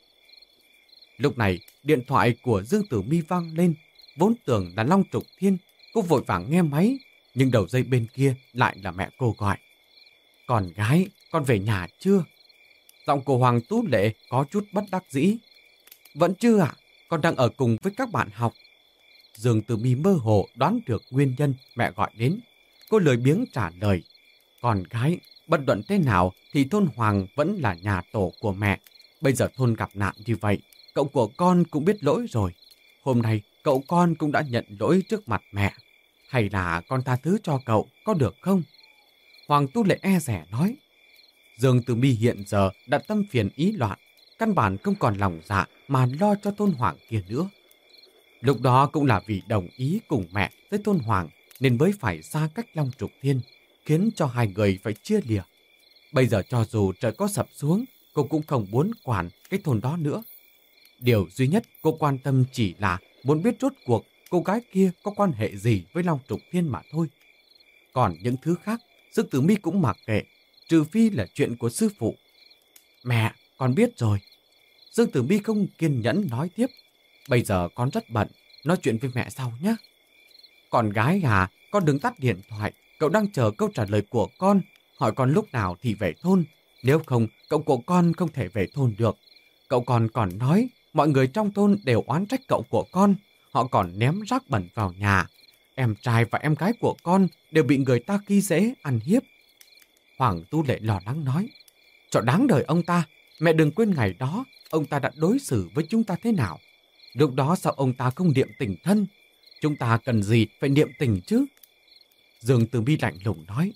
Lúc này, điện thoại của Dương Tử Mi vang lên, vốn tưởng là Long Trục Thiên. Cô vội vàng nghe máy, nhưng đầu dây bên kia lại là mẹ cô gọi. Con gái, con về nhà chưa? Giọng của Hoàng Tú Lệ có chút bất đắc dĩ. Vẫn chưa ạ, con đang ở cùng với các bạn học. Dương Tử Mi mơ hồ đoán được nguyên nhân mẹ gọi đến. Cô lười biếng trả lời. Con gái, bất luận thế nào thì thôn Hoàng vẫn là nhà tổ của mẹ. Bây giờ thôn gặp nạn như vậy, cậu của con cũng biết lỗi rồi. Hôm nay cậu con cũng đã nhận lỗi trước mặt mẹ. Hay là con tha thứ cho cậu, có được không? Hoàng Tú Lệ e dè nói. Dương Tử Mi hiện giờ đã tâm phiền ý loạn, căn bản không còn lòng dạ mà lo cho thôn Hoàng kia nữa. Lúc đó cũng là vì đồng ý cùng mẹ tới thôn Hoàng nên mới phải xa cách Long Trục Thiên, khiến cho hai người phải chia lìa. Bây giờ cho dù trời có sập xuống, cô cũng không muốn quản cái thôn đó nữa. Điều duy nhất cô quan tâm chỉ là muốn biết rốt cuộc cô gái kia có quan hệ gì với Long Trục Thiên mà thôi. Còn những thứ khác, Dương Tử Mi cũng mặc kệ, trừ phi là chuyện của sư phụ. Mẹ, con biết rồi. Dương Tử Mi không kiên nhẫn nói tiếp. Bây giờ con rất bận, nói chuyện với mẹ sau nhé. Con gái à, con đừng tắt điện thoại, cậu đang chờ câu trả lời của con. Hỏi con lúc nào thì về thôn, nếu không cậu của con không thể về thôn được. Cậu còn nói mọi người trong thôn đều oán trách cậu của con, họ còn ném rác bẩn vào nhà. Em trai và em gái của con đều bị người ta khi dễ ăn hiếp. Hoàng Tú Lệ lo lắng nói. Cho đáng đời ông ta, mẹ đừng quên ngày đó ông ta đã đối xử với chúng ta thế nào. Lúc đó sao ông ta không niệm tình thân? Chúng ta cần gì phải niệm tình chứ? Dương Tử Mi lạnh lùng nói.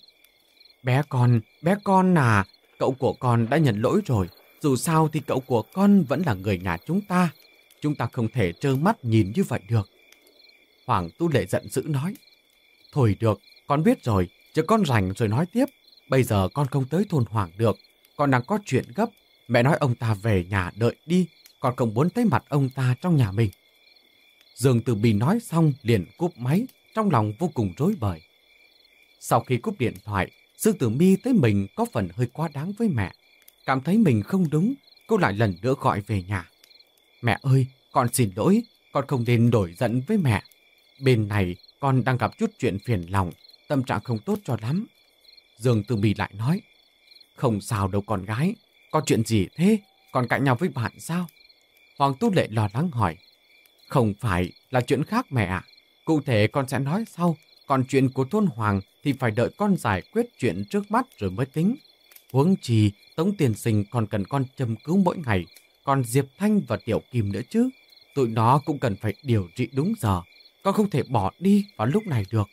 Bé con à, cậu của con đã nhận lỗi rồi. Dù sao thì cậu của con vẫn là người nhà chúng ta. Chúng ta không thể trơ mắt nhìn như vậy được. Hoàng Tú Lệ giận dữ nói. Thôi được, con biết rồi, chờ con rảnh rồi nói tiếp. Bây giờ con không tới thôn Hoàng được, con đang có chuyện gấp. Mẹ nói ông ta về nhà đợi đi, con không muốn thấy mặt ông ta trong nhà mình. Dương Tử Mi nói xong liền cúp máy, trong lòng vô cùng rối bời. Sau khi cúp điện thoại, Dương Tử Mi thấy mình có phần hơi quá đáng với mẹ. Cảm thấy mình không đúng, cô lại lần nữa gọi về nhà. Mẹ ơi, con xin lỗi, con không nên nổi giận với mẹ. Bên này con đang gặp chút chuyện phiền lòng, tâm trạng không tốt cho lắm. Dương Tử Mi lại nói. Không sao đâu con gái, có chuyện gì thế? Còn cãi nhau với bạn sao? Hoàng Tú Lệ lo lắng hỏi. Không phải là chuyện khác mẹ ạ. Cụ thể con sẽ nói sau. Còn chuyện của thôn Hoàng thì phải đợi con giải quyết chuyện trước mắt rồi mới tính. Huống chi Tống Tiên Sinh còn cần con châm cứu mỗi ngày. Còn Diệp Thanh và Tiểu Kim nữa chứ. Tụi nó cũng cần phải điều trị đúng giờ. Con không thể bỏ đi vào lúc này được.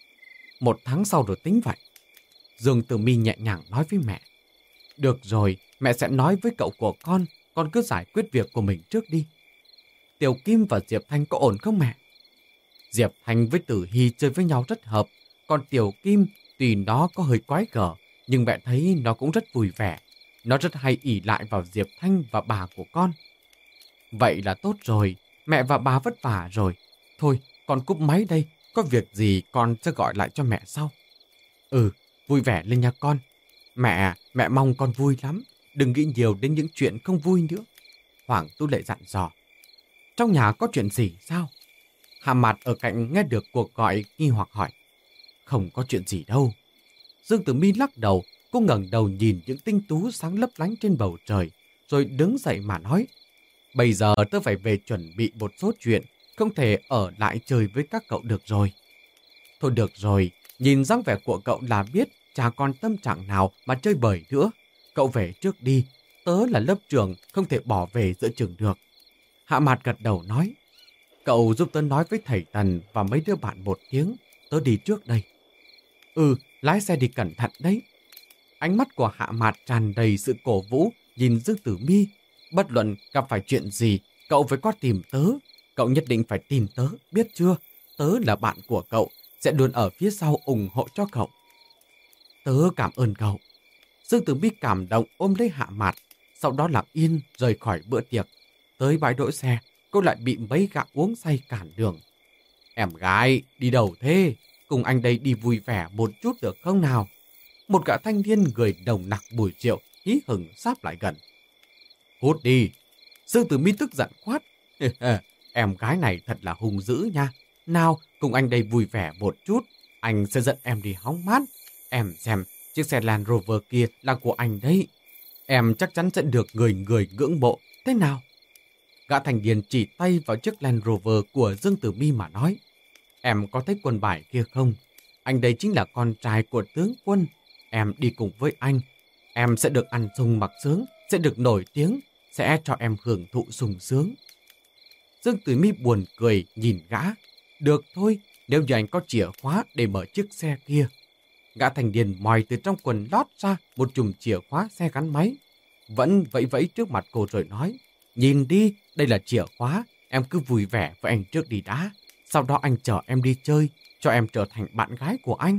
1 tháng sau rồi tính vậy. Dương Tử Mi nhẹ nhàng nói với mẹ. Được rồi, mẹ sẽ nói với cậu của con cứ giải quyết việc của mình trước đi. Tiểu Kim và Diệp Thanh có ổn không mẹ? Diệp Thanh với Tử Hy chơi với nhau rất hợp, còn Tiểu Kim tuy nó có hơi quái gở, nhưng mẹ thấy nó cũng rất vui vẻ. Nó rất hay ỷ lại vào Diệp Thanh và bà của con. Vậy là tốt rồi, mẹ và bà vất vả rồi. Thôi, con cúp máy đây, có việc gì con sẽ gọi lại cho mẹ sau. Ừ, vui vẻ lên nha con. Mẹ mong con vui lắm, đừng nghĩ nhiều đến những chuyện không vui nữa. Hoàng Tú Lệ dặn dò. Trong nhà có chuyện gì sao? Hạ Mạt ở cạnh nghe được cuộc gọi nghi hoặc hỏi. Không có chuyện gì đâu. Dương Tử Mi lắc đầu, cô ngẩng đầu nhìn những tinh tú sáng lấp lánh trên bầu trời, rồi đứng dậy mà nói. Bây giờ tớ phải về chuẩn bị một số chuyện, không thể ở lại chơi với các cậu được rồi. Thôi được rồi, nhìn dáng vẻ của cậu là biết chả còn tâm trạng nào mà chơi bời nữa. Cậu về trước đi, tớ là lớp trưởng, không thể bỏ về giữa trường được. Hạ Mạt gật đầu nói, cậu giúp tớ nói với thầy Tần và mấy đứa bạn một tiếng, tớ đi trước đây. Ừ, lái xe đi cẩn thận đấy. Ánh mắt của Hạ Mạt tràn đầy sự cổ vũ, nhìn Dương Tử Mi. Bất luận gặp phải chuyện gì, cậu phải qua tìm tớ. Cậu nhất định phải tìm tớ, biết chưa? Tớ là bạn của cậu, sẽ luôn ở phía sau ủng hộ cho cậu. Tớ cảm ơn cậu. Dương Tử Mi cảm động ôm lấy Hạ Mạt, sau đó lặng yên rời khỏi bữa tiệc. Tới bãi đỗ xe, cô lại bị mấy gã uống say cản đường. Em gái, đi đâu thế? Cùng anh đây đi vui vẻ một chút được không nào? Một gã thanh niên người nồng nặc mùi rượu, hí hửng sáp lại gần. Hút đi! Dương Tử Mi tức giận quát. Em gái này thật là hung dữ nha. Nào, cùng anh đây vui vẻ một chút. Anh sẽ dẫn em đi hóng mát. Em xem, chiếc xe Land Rover kia là của anh đấy. Em chắc chắn sẽ được người người ngưỡng mộ. Thế nào? Gã thanh niên chỉ tay vào chiếc Land Rover của Dương Tử Mi mà nói. Em có thấy quân bài kia không? Anh đây chính là con trai của tướng quân. Em đi cùng với anh. Em sẽ được ăn sung mặc sướng, sẽ được nổi tiếng, sẽ cho em hưởng thụ sung sướng. Dương Tử Mi buồn cười nhìn gã. Được thôi, nếu như anh có chìa khóa để mở chiếc xe kia. Gã thanh niên moi từ trong quần lót ra một chùm chìa khóa xe gắn máy. Vẫn vẫy vẫy trước mặt cô rồi nói. Nhìn đi, đây là chìa khóa, em cứ vui vẻ với anh trước đi đã. Sau đó anh chở em đi chơi, cho em trở thành bạn gái của anh.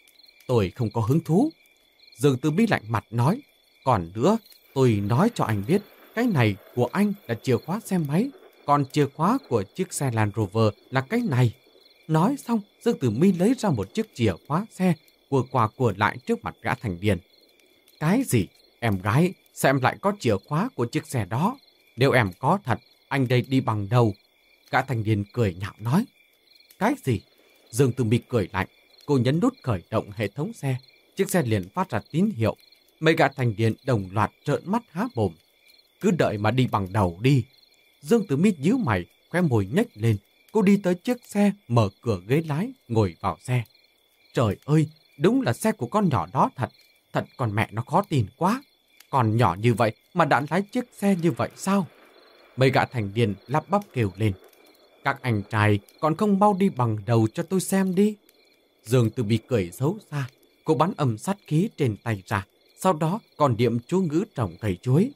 Tôi không có hứng thú. Dương Tử Mi lạnh mặt nói. Còn nữa, tôi nói cho anh biết, cái này của anh là chìa khóa xe máy, còn chìa khóa của chiếc xe Land Rover là cái này. Nói xong, Dương Tử Mi lấy ra một chiếc chìa khóa xe, quờ qua quờ lại trước mặt gã thanh niên. Cái gì? Em gái, sao em lại có chìa khóa của chiếc xe đó? Nếu em có thật, anh đây đi bằng đầu. Gã thanh niên cười nhạo nói. Cái gì? Dương Tử Mi cười lạnh. Cô nhấn nút khởi động hệ thống xe. Chiếc xe liền phát ra tín hiệu. Mấy gã thanh niên đồng loạt trợn mắt há mồm. Cứ đợi mà đi bằng đầu đi. Dương Tử Mi nhíu mày, khóe môi nhếch lên. Cô đi tới chiếc xe, mở cửa ghế lái, ngồi vào xe. Trời ơi, đúng là xe của con nhỏ đó thật. Thật còn mẹ nó khó tin quá. Còn nhỏ như vậy mà đã lái chiếc xe như vậy sao? Mấy gã thanh niên lắp bắp kêu lên. Các anh trai còn không mau đi bằng đầu cho tôi xem đi. Dương Tử Mi cười xấu xa. Cô bắn âm sát khí trên tay ra. Sau đó còn niệm chú ngữ trồng cây chuối.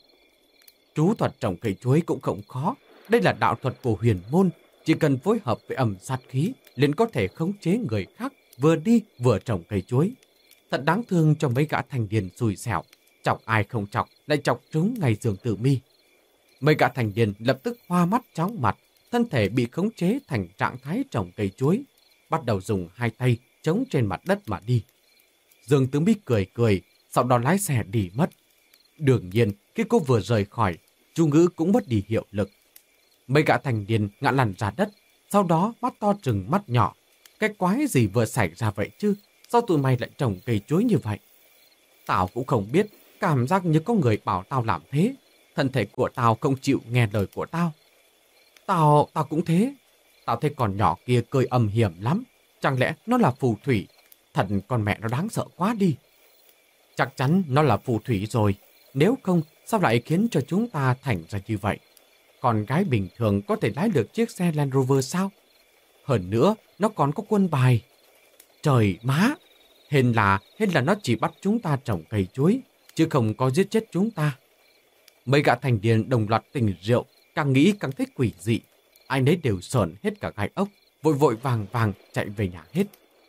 Chú thuật trồng cây chuối cũng không khó. Đây là đạo thuật của huyền môn. Chỉ cần phối hợp với âm sát khí liền có thể khống chế người khác vừa đi vừa trồng cây chuối. Thật đáng thương cho mấy gã thanh niên xui xẻo. Chọc ai không chọc lại chọc trúng ngay Dương Tử Mi. Mấy gã thanh niên lập tức hoa mắt chóng mặt. Thân thể bị khống chế thành trạng thái trồng cây chuối. Bắt đầu dùng hai tay chống trên mặt đất mà đi. Dương Tử Mi cười cười, sau đó lái xe đi mất. Đương nhiên, khi cô vừa rời khỏi, chú ngữ cũng mất đi hiệu lực. Mấy gã thanh niên ngã lăn ra đất, sau đó mắt to trừng mắt nhỏ. Cái quái gì vừa xảy ra vậy chứ? Sao tụi mày lại trồng cây chuối như vậy? Tao cũng không biết, cảm giác như có người bảo tao làm thế. Thân thể của tao không chịu nghe lời của tao. Tao cũng thế. Tao thấy con nhỏ kia cười âm hiểm lắm. Chẳng lẽ nó là phù thủy? Thật con mẹ nó đáng sợ quá đi. Chắc chắn nó là phù thủy rồi. Nếu không, sao lại khiến cho chúng ta thành ra như vậy? Con gái bình thường có thể lái được chiếc xe Land Rover sao? Hơn nữa, nó còn có quân bài. Trời má! Hên là nó chỉ bắt chúng ta trồng cây chuối, chứ không có giết chết chúng ta. Mấy gã thanh niên đồng loạt tỉnh rượu, càng nghĩ càng thấy quỷ dị. Ai nấy đều sởn hết cả gai ốc, vội vội vàng vàng chạy về nhà hết.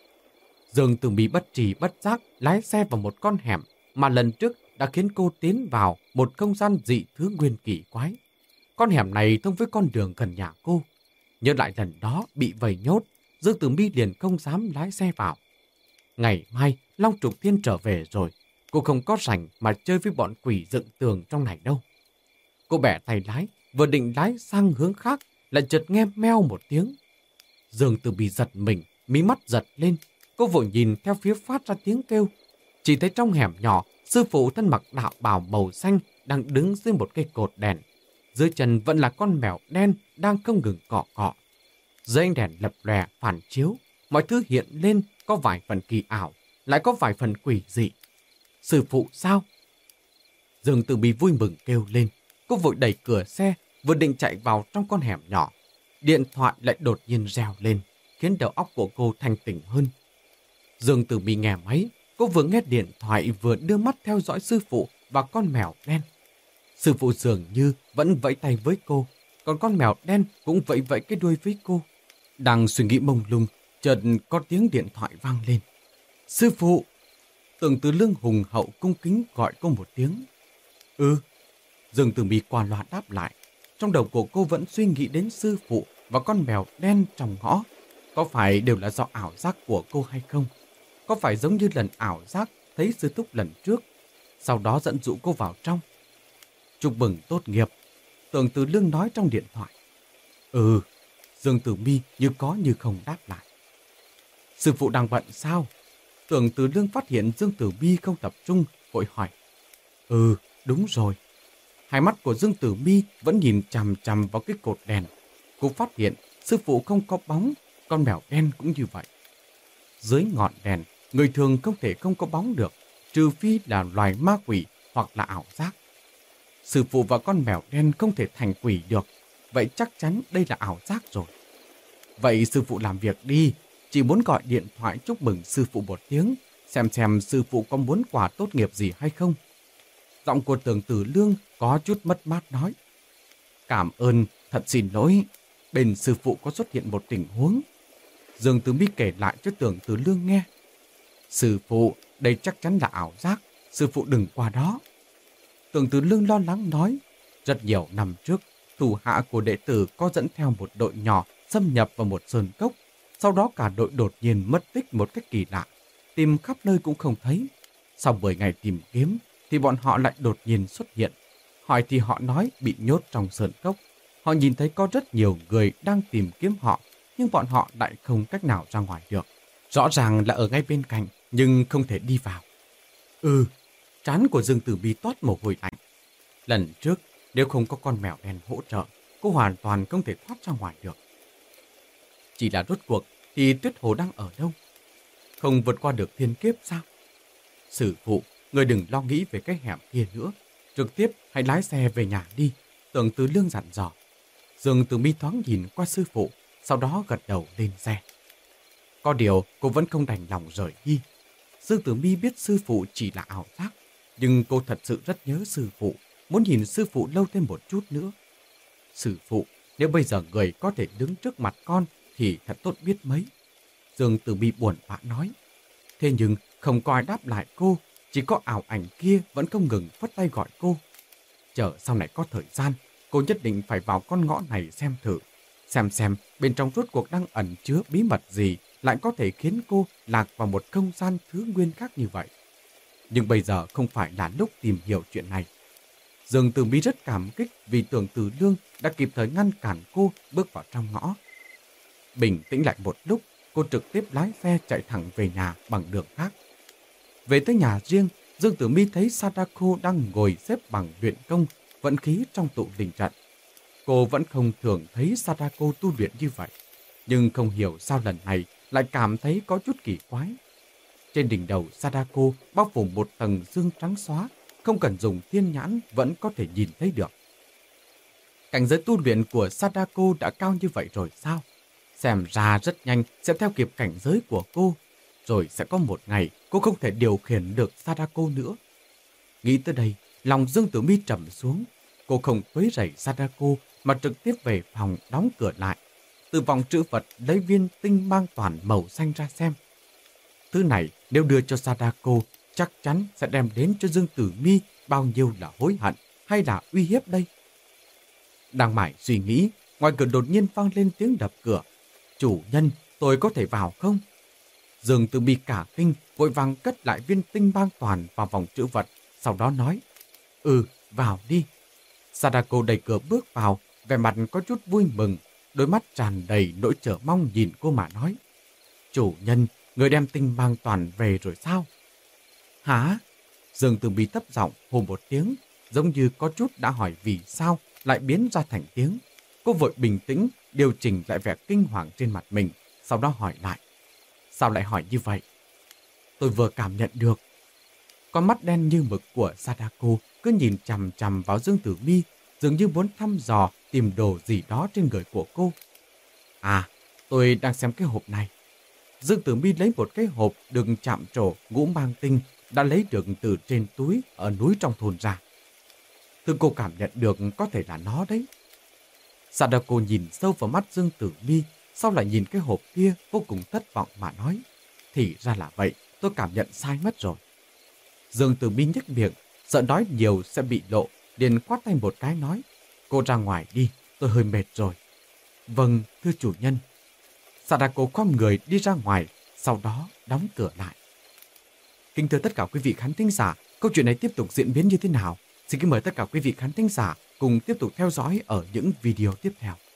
Dương Tử Mi bất trì bất giác lái xe vào một con hẻm mà lần trước đã khiến cô tiến vào một không gian dị thứ nguyên kỳ quái. Con hẻm này thông với con đường gần nhà cô. Nhớ lại lần đó bị vây nhốt, Dương Tử Mi liền không dám lái xe vào. Ngày mai, Long Trục Thiên trở về rồi. Cô không có rảnh mà chơi với bọn quỷ dựng tường trong này đâu. Cô bẻ tay lái, vừa định lái sang hướng khác, lại chợt nghe meo một tiếng. Dương Tử Mi giật mình, mí mắt giật lên. Cô vội nhìn theo phía phát ra tiếng kêu. Chỉ thấy trong hẻm nhỏ, sư phụ thân mặc đạo bào màu xanh đang đứng dưới một cây cột đèn. Dưới chân vẫn là con mèo đen đang không ngừng cọ cọ. Dưới ánh đèn lập lòe phản chiếu, mọi thứ hiện lên có vài phần kỳ ảo, lại có vài phần quỷ dị. Sư phụ sao? Dương Tử Mi vui mừng kêu lên. Cô vội đẩy cửa xe, vừa định chạy vào trong con hẻm nhỏ, điện thoại lại đột nhiên reo lên, khiến đầu óc của cô thanh tỉnh hơn. Dương Tử Mi nghe máy, cô vừa nghe điện thoại vừa đưa mắt theo dõi sư phụ và con mèo đen. Sư phụ dường như vẫn vẫy tay với cô, còn con mèo đen cũng vẫy vẫy cái đuôi với cô. Đang suy nghĩ mông lung, chợt có tiếng điện thoại vang lên. Sư phụ! Tưởng Từ Lương hùng hậu cung kính gọi cô một tiếng. Ừ. Dương Tử Mi qua loa đáp lại. Trong đầu của cô vẫn suy nghĩ đến sư phụ và con mèo đen trong ngõ. Có phải đều là do ảo giác của cô hay không? Có phải giống như lần ảo giác thấy sư thúc lần trước, sau đó dẫn dụ cô vào trong? Chúc mừng tốt nghiệp, Tưởng Từ Lương nói trong điện thoại. Ừ. Dương Tử Mi như có như không đáp lại. Sư phụ đang bận sao? Tưởng Từ Lương phát hiện Dương Tử Mi không tập trung, vội hỏi. Ừ, đúng rồi. Hai mắt của Dương Tử Mi vẫn nhìn chằm chằm vào cái cột đèn. Cô phát hiện sư phụ không có bóng, con mèo đen cũng như vậy. Dưới ngọn đèn, người thường không thể không có bóng được, trừ phi là loài ma quỷ hoặc là ảo giác. Sư phụ và con mèo đen không thể thành quỷ được, vậy chắc chắn đây là ảo giác rồi. Vậy sư phụ làm việc đi, chỉ muốn gọi điện thoại chúc mừng sư phụ một tiếng, xem sư phụ có muốn quà tốt nghiệp gì hay không. Giọng của Tưởng Từ Lương có chút mất mát nói. Cảm ơn, thật xin lỗi, bên sư phụ có xuất hiện một tình huống. Dương Tử Mi kể lại cho Tưởng Từ Lương nghe. Sư phụ, đây chắc chắn là ảo giác, sư phụ đừng qua đó. Tưởng Từ Lương lo lắng nói. Rất nhiều năm trước, thủ hạ của đệ tử có dẫn theo một đội nhỏ xâm nhập vào một sơn cốc. Sau đó cả đội đột nhiên mất tích một cách kỳ lạ, tìm khắp nơi cũng không thấy. Sau 10 ngày tìm kiếm thì bọn họ lại đột nhiên xuất hiện. Hỏi thì họ nói bị nhốt trong sơn cốc. Họ nhìn thấy có rất nhiều người đang tìm kiếm họ, nhưng bọn họ lại không cách nào ra ngoài được. Rõ ràng là ở ngay bên cạnh, nhưng không thể đi vào. Ừ, trán của Dương Tử Mi toát mồ hôi lạnh. Lần trước, nếu không có con mèo đen hỗ trợ, cô hoàn toàn không thể thoát ra ngoài được. Chỉ là rốt cuộc thì Tuyết Hồ đang ở đâu? Không vượt qua được thiên kiếp sao? Sư phụ, người đừng lo nghĩ về cái hẻm kia nữa. Trực tiếp hãy lái xe về nhà đi, Tưởng Từ Lương dặn dò. Dương Tử Mi thoáng nhìn qua sư phụ, sau đó gật đầu lên xe. Có điều cô vẫn không đành lòng rời đi. Dương Tử Mi biết sư phụ chỉ là ảo giác, nhưng cô thật sự rất nhớ sư phụ, muốn nhìn sư phụ lâu thêm một chút nữa. Sư phụ, nếu bây giờ người có thể đứng trước mặt con thì thật tốt biết mấy. Dương Tử Mi buồn bã nói. Thế nhưng không có ai đáp lại cô, chỉ có ảo ảnh kia vẫn không ngừng phất tay gọi cô. Chờ sau này có thời gian, cô nhất định phải vào con ngõ này xem thử. Xem bên trong rốt cuộc đang ẩn chứa bí mật gì lại có thể khiến cô lạc vào một không gian thứ nguyên khác như vậy. Nhưng bây giờ không phải là lúc tìm hiểu chuyện này. Dương Tử Mi rất cảm kích vì Tưởng Từ Lương đã kịp thời ngăn cản cô bước vào trong ngõ. Bình tĩnh lại một lúc, cô trực tiếp lái xe chạy thẳng về nhà bằng đường khác. Về tới nhà riêng, Dương Tử Mi thấy Sadako đang ngồi xếp bằng luyện công, vận khí trong tụ linh trận. Cô vẫn không thường thấy Sadako tu luyện như vậy, nhưng không hiểu sao lần này lại cảm thấy có chút kỳ quái. Trên đỉnh đầu Sadako bao phủ một tầng sương trắng xóa, không cần dùng thiên nhãn vẫn có thể nhìn thấy được. Cảnh giới tu luyện của Sadako đã cao như vậy rồi sao? Xem ra rất nhanh sẽ theo kịp cảnh giới của cô, rồi sẽ có một ngày cô không thể điều khiển được Sadako nữa. Nghĩ tới đây, lòng Dương Tử Mi trầm xuống. Cô không quấy rầy Sadako mà trực tiếp về phòng đóng cửa lại. Từ vòng trữ vật lấy viên tinh mang toàn màu xanh ra xem. Thứ này nếu đưa cho Sadako chắc chắn sẽ đem đến cho Dương Tử Mi bao nhiêu là hối hận hay là uy hiếp đây. Đang mải suy nghĩ, ngoài cửa đột nhiên vang lên tiếng đập cửa. Chủ nhân, tôi có thể vào không? Dương Tử Mi cả kinh, vội vàng cất lại viên tinh mang toàn vào vòng trữ vật, sau đó nói, vào đi. Sadako đẩy cửa bước vào, vẻ mặt có chút vui mừng, đôi mắt tràn đầy nỗi chờ mong nhìn cô mà nói, chủ nhân, người đem tinh mang toàn về rồi sao? Hả? Dương Tử Mi thấp giọng hô một tiếng, giống như có chút đã hỏi vì sao lại biến ra thành tiếng. Cô vội bình tĩnh, điều chỉnh lại vẻ kinh hoàng trên mặt mình, sau đó hỏi lại. Sao lại hỏi như vậy? Tôi vừa cảm nhận được. Con mắt đen như mực của Sadako cứ nhìn chằm chằm vào Dương Tử Mi, dường như muốn thăm dò tìm đồ gì đó trên người của cô. À, tôi đang xem cái hộp này. Dương Tử Mi lấy một cái hộp đựng chạm trổ ngũ mang tinh đã lấy được từ trên túi ở núi trong thôn ra. Tự cô cảm nhận được có thể là nó đấy. Sadako nhìn sâu vào mắt Dương Tử Mi, sau lại nhìn cái hộp kia vô cùng thất vọng mà nói. Thì ra là vậy, tôi cảm nhận sai mất rồi. Dương Tử Mi nhếch miệng, sợ nói nhiều sẽ bị lộ, liền khoát tay một cái nói. Cô ra ngoài đi, tôi hơi mệt rồi. Vâng, thưa chủ nhân. Sadako khom người đi ra ngoài, sau đó đóng cửa lại. Kính thưa tất cả quý vị khán thính giả, câu chuyện này tiếp tục diễn biến như thế nào? Xin kính mời tất cả quý vị khán thính giả cùng tiếp tục theo dõi ở những video tiếp theo.